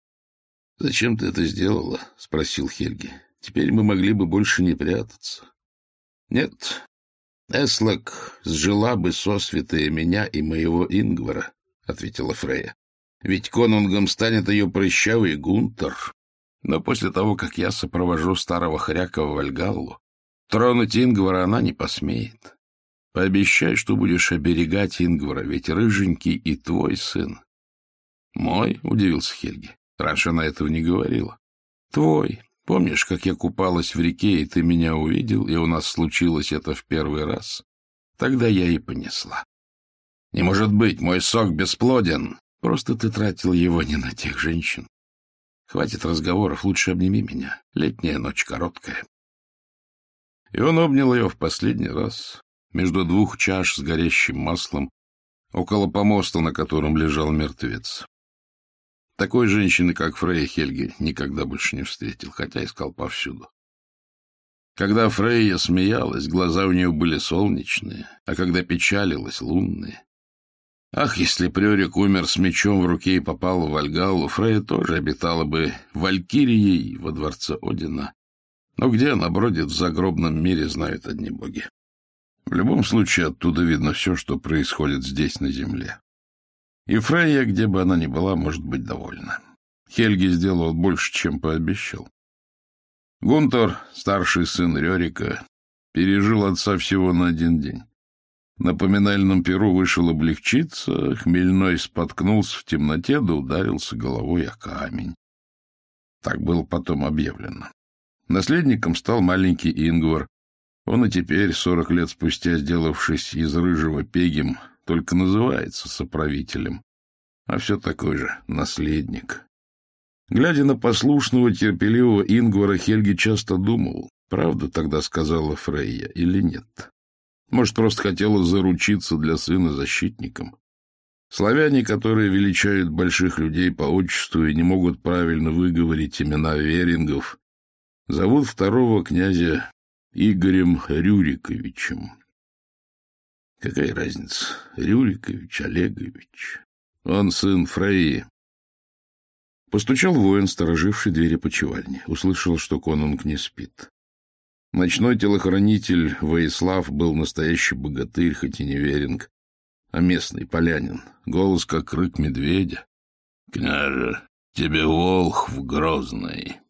«Зачем ты это сделала?» — спросил Хельги. «Теперь мы могли бы больше не прятаться». «Нет, Эслок сжила бы сосвятая меня и моего Ингвара», — ответила Фрейя. «Ведь конунгом станет ее прыщавый Гунтер. Но после того, как я сопровожу старого хряка в Вальгаллу, тронуть Ингвара она не посмеет. Пообещай, что будешь оберегать Ингвара, ведь рыженький и твой сын». Мой? — удивился Хельги. Раньше она этого не говорила. Твой. Помнишь, как я купалась в реке, и ты меня увидел, и у нас случилось это в первый раз? Тогда я и понесла. Не может быть, мой сок бесплоден. Просто ты тратил его не на тех женщин. Хватит разговоров, лучше обними меня. Летняя ночь короткая. И он обнял ее в последний раз, между двух чаш с горящим маслом, около помоста, на котором лежал мертвец. Такой женщины, как Фрейя, Хельги никогда больше не встретил, хотя искал повсюду. Когда Фрейя смеялась, глаза у нее были солнечные, а когда печалилась — лунные. Ах, если б Рюрик умер с мечом в руке и попал в Вальгаллу, Фрейя тоже обитала бы валькирией во дворце Одина. Но где она бродит в загробном мире, знают одни боги. В любом случае, оттуда видно все, что происходит здесь, на земле. И Фрейя, где бы она ни была, может быть довольна. Хельги сделал больше, чем пообещал. Гунтор, старший сын Рерика, пережил отца всего на 1 день. На поминальном пиру вышел облегчиться, Хмельной споткнулся в темноте, да ударился головой о камень. Так было потом объявлено. Наследником стал маленький Ингвар. Он и теперь, 40 лет спустя, сделавшись из рыжего пегим, только называется соправителем, а все такой же наследник. Глядя на послушного, терпеливого Ингвара, Хельги часто думал, правда тогда сказала Фрейя или нет. Может, просто хотела заручиться для сына защитником. Славяне, которые величают больших людей по отчеству и не могут правильно выговорить имена верингов, зовут второго князя Игорем Рюриковичем. Какая разница? Рюрикович, Олегович. Он сын Фрейи. Постучал воин, стороживший двери почевальни. Услышал, что конунг не спит. Ночной телохранитель Воислав был настоящий богатырь, хоть и не веринг, а местный полянин. Голос, как рык медведя. — Княже, тебе волхв грозный.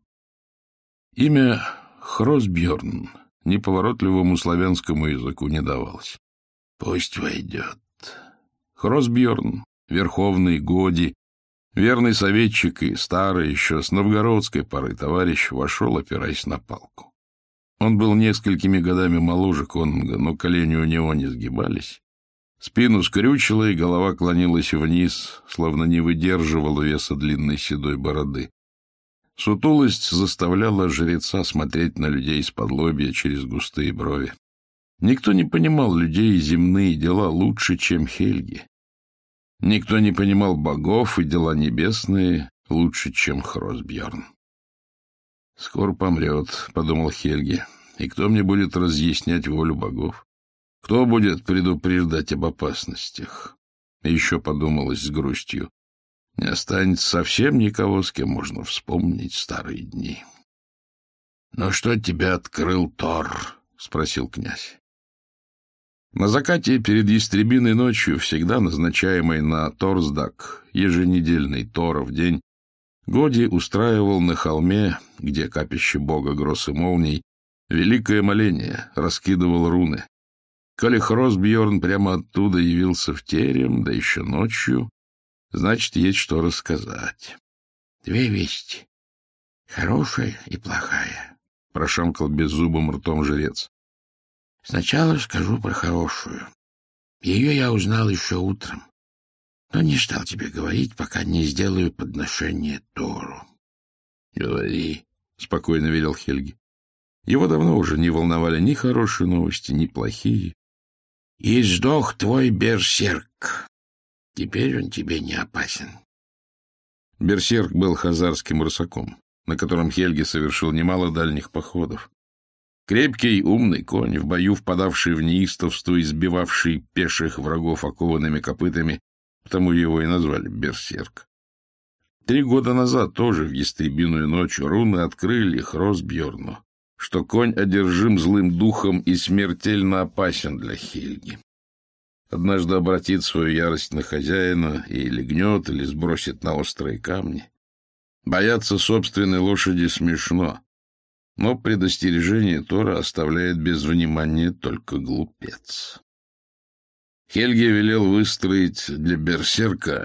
Имя Хросбьерн неповоротливому славянскому языку не давалось. Пусть войдет. Хросбьерн, верховный Годи, верный советчик и старый еще с новгородской поры товарищ, вошел, опираясь на палку. Он был несколькими годами моложе конунга, но колени у него не сгибались. Спину скрючило, и голова клонилась вниз, словно не выдерживала веса длинной седой бороды. Сутулость заставляла жреца смотреть на людей из-под лобья через густые брови. Никто не понимал людей и земные дела лучше, чем Хельги. Никто не понимал богов и дела небесные лучше, чем Хросбьерн. «Скоро помрет», — подумал Хельги, — «и кто мне будет разъяснять волю богов? Кто будет предупреждать об опасностях?» И еще подумалось с грустью: не останется совсем никого, с кем можно вспомнить старые дни. — Ну что тебя открыл Тор? — спросил князь. На закате перед Ястребиной ночью, всегда назначаемой на Торсдаг, еженедельный Торов день, Годи устраивал на холме, где капище бога гроз и молний, великое моление, раскидывал руны. Коли Хросбьерн прямо оттуда явился в терем, да еще ночью, значит, есть что рассказать. — 2 вести, хорошая и плохая, — прошамкал беззубым ртом жрец. — Сначала скажу про хорошую. Ее я узнал еще утром, но не стал тебе говорить, пока не сделаю подношение Тору. — Говори, — спокойно велел Хельги. Его давно уже не волновали ни хорошие новости, ни плохие. — И сдох твой берсерк. Теперь он тебе не опасен. Берсерк был хазарским рысаком, на котором Хельги совершил немало дальних походов. Крепкий, умный конь, в бою впадавший в неистовство и сбивавший пеших врагов окованными копытами, потому его и назвали Берсерк. 3 года назад, тоже в Ястребиную ночь, руны открыли Хросбьерну, что конь одержим злым духом и смертельно опасен для Хельги. Однажды обратит свою ярость на хозяина и легнет или сбросит на острые камни. Бояться собственной лошади смешно, но предостережение Тора оставляет без внимания только глупец. Хельги велел выстроить для берсерка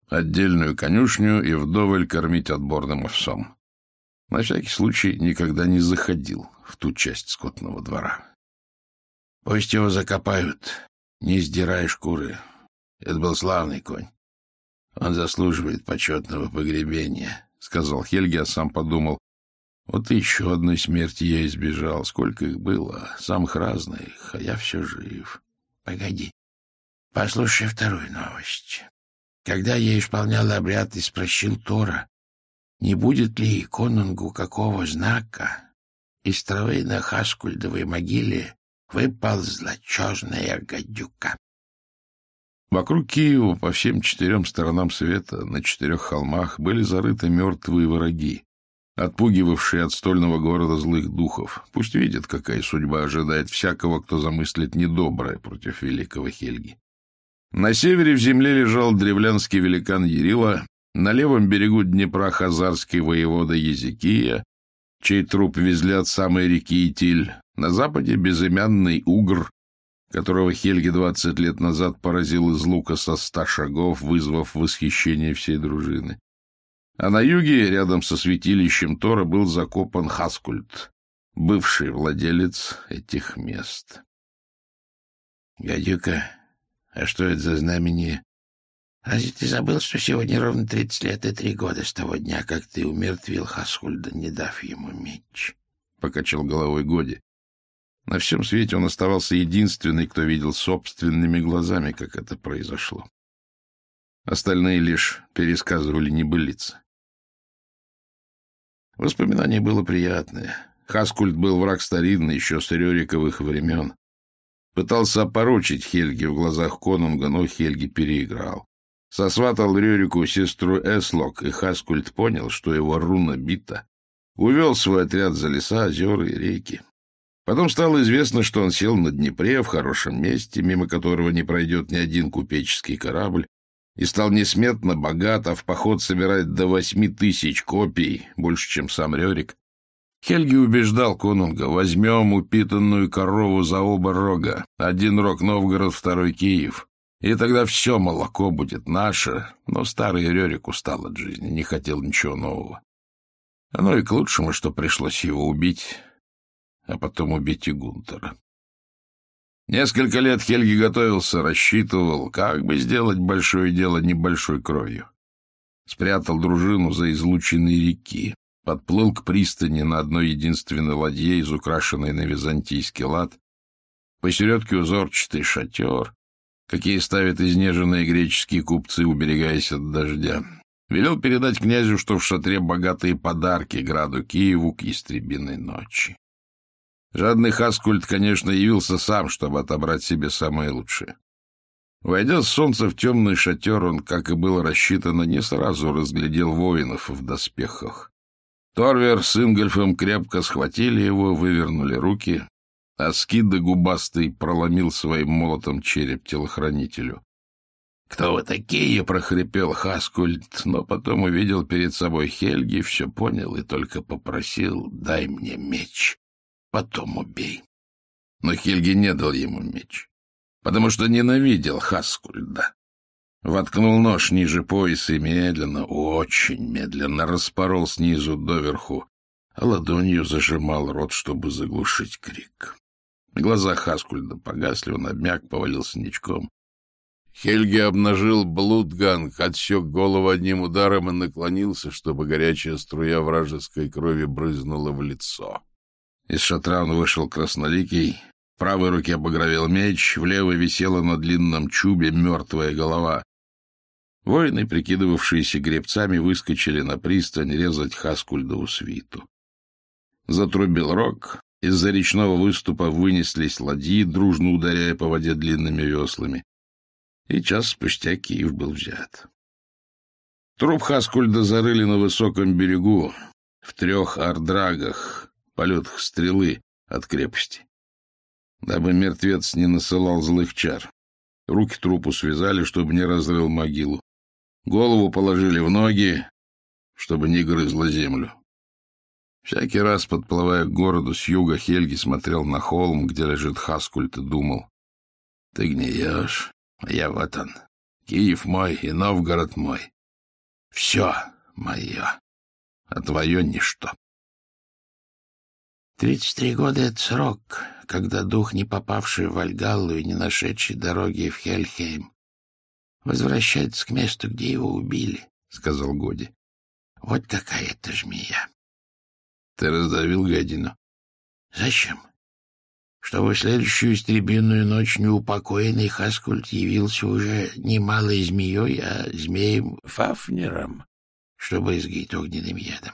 отдельную конюшню и вдоволь кормить отборным овсом. На всякий случай никогда не заходил в ту часть скотного двора. — Пусть его закопают, не сдирай шкуры. Это был славный конь. Он заслуживает почетного погребения, — сказал Хельги, а сам подумал. Вот и еще одной смерти я избежал. Сколько их было, самых разных, а я все жив. Погоди, послушай вторую новость. Когда я исполнял обряд и спросил Тора, не будет ли конунгу какого знака, из травы на Хаскульдовой могиле выползла черная гадюка. Вокруг Киева по всем 4 сторонам света на 4 холмах были зарыты мертвые враги, отпугивавшие от стольного города злых духов. Пусть видят, какая судьба ожидает всякого, кто замыслит недоброе против великого Хельги. На севере в земле лежал древлянский великан Ярила, на левом берегу Днепра хазарский воевода Езекия, чей труп везли от самой реки Итиль, на западе безымянный Угр, которого Хельги 20 лет назад поразил из лука со 100 шагов, вызвав восхищение всей дружины. А на юге, рядом со святилищем Тора, был закопан Хаскульд, бывший владелец этих мест. — Гадюка, а что это за знамение? Разве ты забыл, что сегодня ровно 30 лет и 3 года с того дня, как ты умертвил Хаскульда, не дав ему меч? — покачал головой Годи. На всем свете он оставался единственный, кто видел собственными глазами, как это произошло. Остальные лишь пересказывали небылицы. Воспоминание было приятное. Хаскульд был враг старинный, еще с Рюриковых времен. Пытался опорочить Хельги в глазах конунга, но Хельги переиграл. Сосватал Рюрику сестру Эслок, и Хаскульд понял, что его руна бита. Увел свой отряд за леса, озера и реки. Потом стало известно, что он сел на Днепре, в хорошем месте, мимо которого не пройдет ни один купеческий корабль, и стал несметно богат, а в поход собирать до 8000 копий, больше, чем сам Рерик. Хельги убеждал конунга: возьмем упитанную корову за оба рога, один рог Новгород, второй Киев, и тогда все молоко будет наше. Но старый Рерик устал от жизни, не хотел ничего нового. Оно и к лучшему, что пришлось его убить, а потом убить и Гунтера. Несколько лет Хельги готовился, рассчитывал, как бы сделать большое дело небольшой кровью. Спрятал дружину за излученной реки, подплыл к пристани на одной единственной ладье, изукрашенной на византийский лад, посередке узорчатый шатер, какие ставят изнеженные греческие купцы, уберегаясь от дождя. Велел передать князю, что в шатре богатые подарки граду Киеву к ястребиной ночи. Жадный Хаскульд, конечно, явился сам, чтобы отобрать себе самое лучшее. Войдя с солнца в темный шатер, он, как и было рассчитано, не сразу разглядел воинов в доспехах. Торвер с Ингольфом крепко схватили его, вывернули руки, а Скида губастый проломил своим молотом череп телохранителю. «Кто вы такие?» — прохрипел Хаскульд, но потом увидел перед собой Хельги, все понял и только попросил: «Дай мне меч, потом убей». Но Хельги не дал ему меч, потому что ненавидел Хаскульда. Воткнул нож ниже пояса и медленно, очень медленно распорол снизу доверху, а ладонью зажимал рот, чтобы заглушить крик. Глаза Хаскульда погасли, он обмяк, повалился ничком. Хельги обнажил блудганг, отсек голову одним ударом и наклонился, чтобы горячая струя вражеской крови брызнула в лицо. Из шатра он вышел красноликий, в правой руке багровел меч, в левой висела на длинном чубе мертвая голова. Воины, прикидывавшиеся гребцами, выскочили на пристань резать Хаскульдову свиту. Затрубил рог, из-за речного выступа вынеслись ладьи, дружно ударяя по воде длинными веслами. И час спустя Киев был взят. Труп Хаскульда зарыли на высоком берегу, в 3 ардрагах, полетах стрелы от крепости, дабы мертвец не насылал злых чар. Руки трупу связали, чтобы не разрыл могилу. Голову положили в ноги, чтобы не грызла землю. Всякий раз, подплывая к городу с юга, Хельги смотрел на холм, где лежит Хаскульд, и думал: «Ты гниешь, а я вот он. Киев мой и Новгород мой. все мое, а твое ничто. 33 года — это срок, когда дух, не попавший в Вальгаллу и не нашедший дороги в Хельхейм, возвращается к месту, где его убили, — сказал Годи. Вот какая-то жмея. Ты раздавил гадину? Зачем? Чтобы в следующую истребинную ночь неупокоенный Хаскульт явился уже не малой змеей, а змеем Фафнером, чтобы изгить огненным ядом.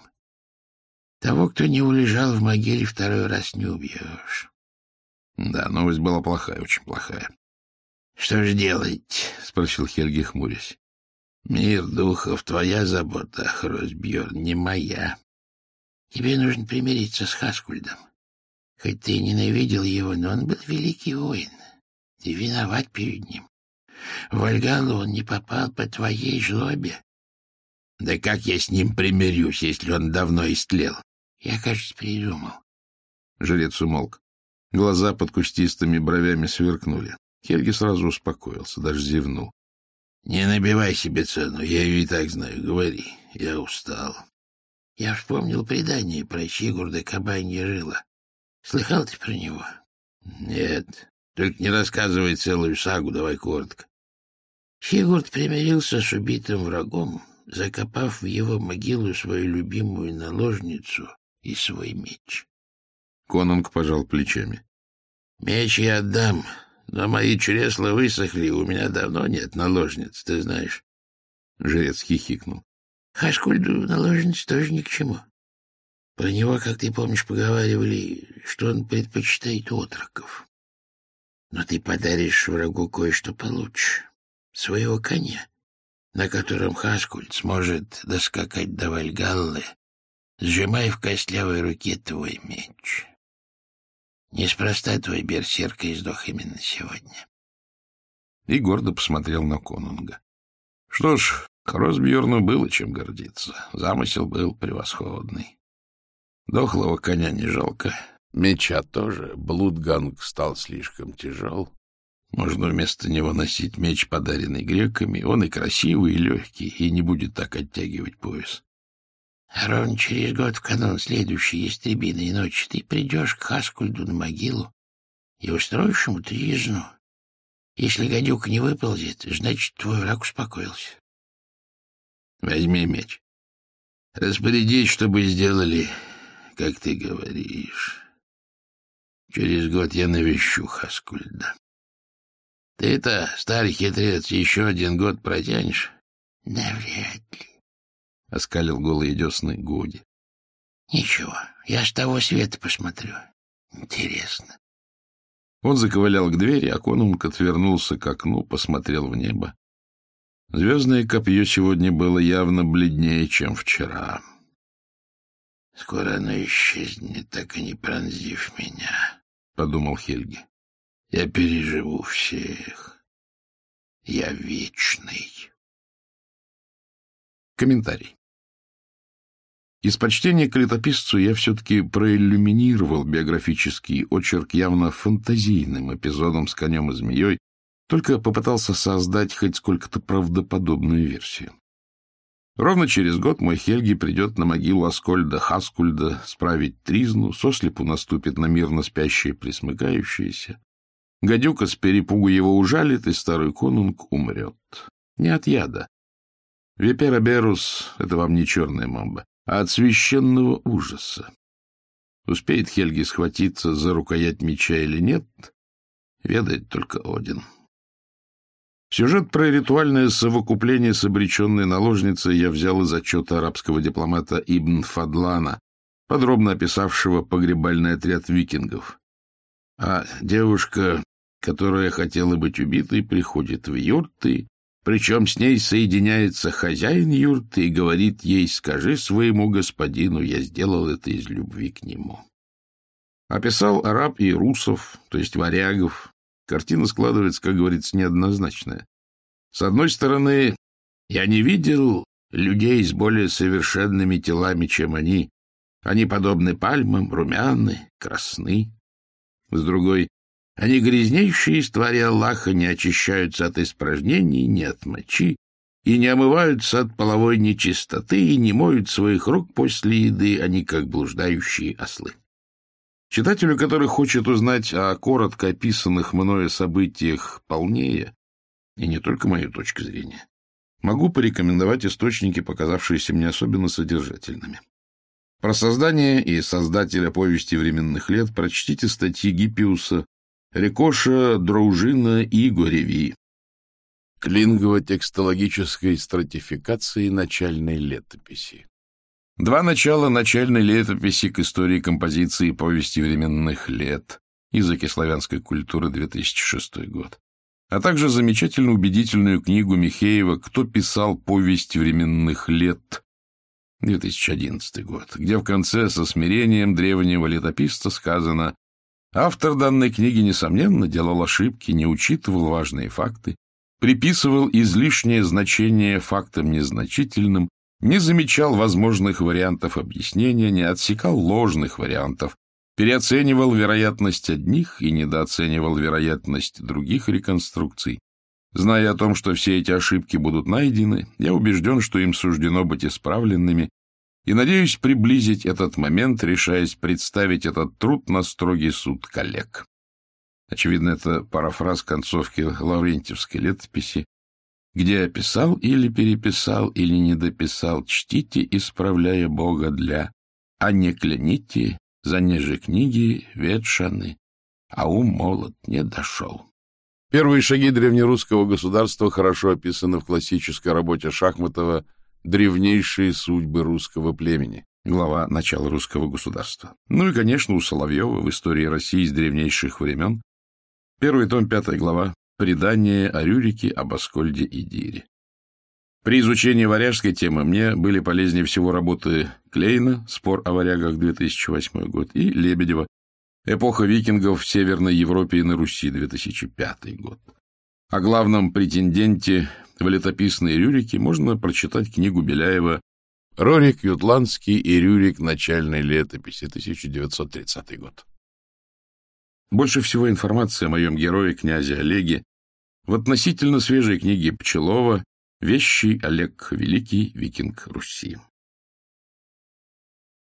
Того, кто не улежал в могиле, второй раз не убьешь. Да, новость была плохая, очень плохая. — Что ж делать? — спросил Хельги, хмурясь. — Мир духов — твоя забота, Хросбьерн, не моя. Тебе нужно примириться с Хаскульдом. Хоть ты и ненавидел его, но он был великий воин. Ты виноват перед ним. В Вальгаллу он не попал по твоей жлобе. Да как я с ним примирюсь, если он давно истлел? Я, кажется, придумал. Жрец умолк. Глаза под кустистыми бровями сверкнули. Хельги сразу успокоился, даже зевнул. — Не набивай себе цену, я ее и так знаю. Говори, я устал. Я вспомнил предание про Сигурда Кабанье Рыло. Слыхал ты про него? — Нет, только не рассказывай целую сагу, давай коротко. Сигурд примирился с убитым врагом, закопав в его могилу свою любимую наложницу и свой меч. Конунг пожал плечами. — Меч я отдам, но мои чресла высохли, у меня давно нет наложниц, ты знаешь. Жрец хихикнул. — Хаскульду наложниц тоже ни к чему. Про него, как ты помнишь, поговаривали, что он предпочитает отроков. Но ты подаришь врагу кое-что получше. Своего коня, на котором Хаскульд сможет доскакать до Вальгаллы, сжимая в костлявой руке твой меч. Неспроста твой берсерк издох именно сегодня. И гордо посмотрел на Конунга. Что ж, Хросбьерну было чем гордиться. Замысел был превосходный. Дохлого коня не жалко. Меча тоже. Блудганг стал слишком тяжел. Можно вместо него носить меч, подаренный греками. Он и красивый, и легкий, и не будет так оттягивать пояс. А ровно через год, в канун следующей истребиной ночи, ты придешь к Хаскульду на могилу и устроишь ему тризну. Если гадюка не выползет, значит, твой враг успокоился. Возьми меч. Распорядись, чтобы сделали, как ты говоришь. Через год я навещу Хаскульда. Ты-то, старый хитрец, еще 1 год протянешь? — Да вряд ли. — оскалил голые десны Годи. — Ничего, я с того света посмотрю. Интересно. Он заковылял к двери, а Конунг отвернулся к окну, посмотрел в небо. Звездное копье сегодня было явно бледнее, чем вчера. — Скоро оно исчезнет, так и не пронзив меня, — подумал Хельги. — Я переживу всех. Я вечный. Комментарий. Из почтения к летописцу я все-таки проиллюминировал биографический очерк явно фантазийным эпизодом с конем и змеей, только попытался создать хоть сколько-то правдоподобную версию. Ровно через год мой Хельги придет на могилу Аскольда Хаскульда справить тризну, сослепу наступит на мирно спящее присмыкающееся. Гадюка с перепугу его ужалит, и старый конунг умрет. Не от яда. Випера Берус — это вам не черная мамба, а от священного ужаса. Успеет Хельги схватиться за рукоять меча или нет, ведает только Один. Сюжет про ритуальное совокупление с обреченной наложницей я взял из отчета арабского дипломата Ибн Фадлана, подробно описавшего погребальный отряд викингов. А девушка, которая хотела быть убитой, приходит в юрты, причем с ней соединяется хозяин юрты и говорит ей: «Скажи своему господину, я сделал это из любви к нему». Описал араб и русов, то есть варягов. Картина складывается, как говорится, неоднозначная. С одной стороны, я не видел людей с более совершенными телами, чем они. Они подобны пальмам, румяны, красны. С другой, они грязнейшие из твари Аллаха, не очищаются от испражнений, ни от мочи, и не омываются от половой нечистоты, и не моют своих рук после еды, они как блуждающие ослы. Читателю, который хочет узнать о коротко описанных мною событиях полнее, и не только мою точку зрения, могу порекомендовать источники, показавшиеся мне особенно содержательными. Про создание и создателя повести временных лет прочтите статьи Гиппиуса, Рекоша, Дроужина и Гореви. Клингово-текстологической стратификации начальной летописи. Два начала начальной летописи к истории композиции повести временных лет. Языки славянской культуры, 2006 год. А также замечательно убедительную книгу Михеева «Кто писал повесть временных лет», 2011 год, где в конце со смирением древнего летописца сказано: автор данной книги, несомненно, делал ошибки, не учитывал важные факты, приписывал излишнее значение фактам незначительным, не замечал возможных вариантов объяснения, не отсекал ложных вариантов, переоценивал вероятность одних и недооценивал вероятность других реконструкций. Зная о том, что все эти ошибки будут найдены, я убежден, что им суждено быть исправленными, и надеюсь приблизить этот момент, решаясь представить этот труд на строгий суд коллег. Очевидно, это парафраз концовки Лаврентьевской летописи, где я писал или переписал, или недописал, чтите, исправляя Бога для, а не кляните, за неже книги ветшаны, а ум молод не дошел. Первые шаги древнерусского государства хорошо описаны в классической работе Шахматова «Древнейшие судьбы русского племени». Глава «Начало русского государства». Ну и, конечно, у Соловьева в истории России с древнейших времен. Первый том, 5 глава. Предание о Рюрике, об Аскольде и Дире. При изучении варяжской темы мне были полезнее всего работы Клейна «Спор о варягах», 2008 год, и Лебедева «Эпоха викингов в Северной Европе и на Руси», 2005 год. О главном претенденте в летописные Рюрики можно прочитать книгу Беляева «Рорик Ютландский и Рюрик начальной летописи», 1930 год. Больше всего информации о моем герое, князе Олеге, в относительно свежей книге Пчелова «Вещий Олег, великий викинг Руси».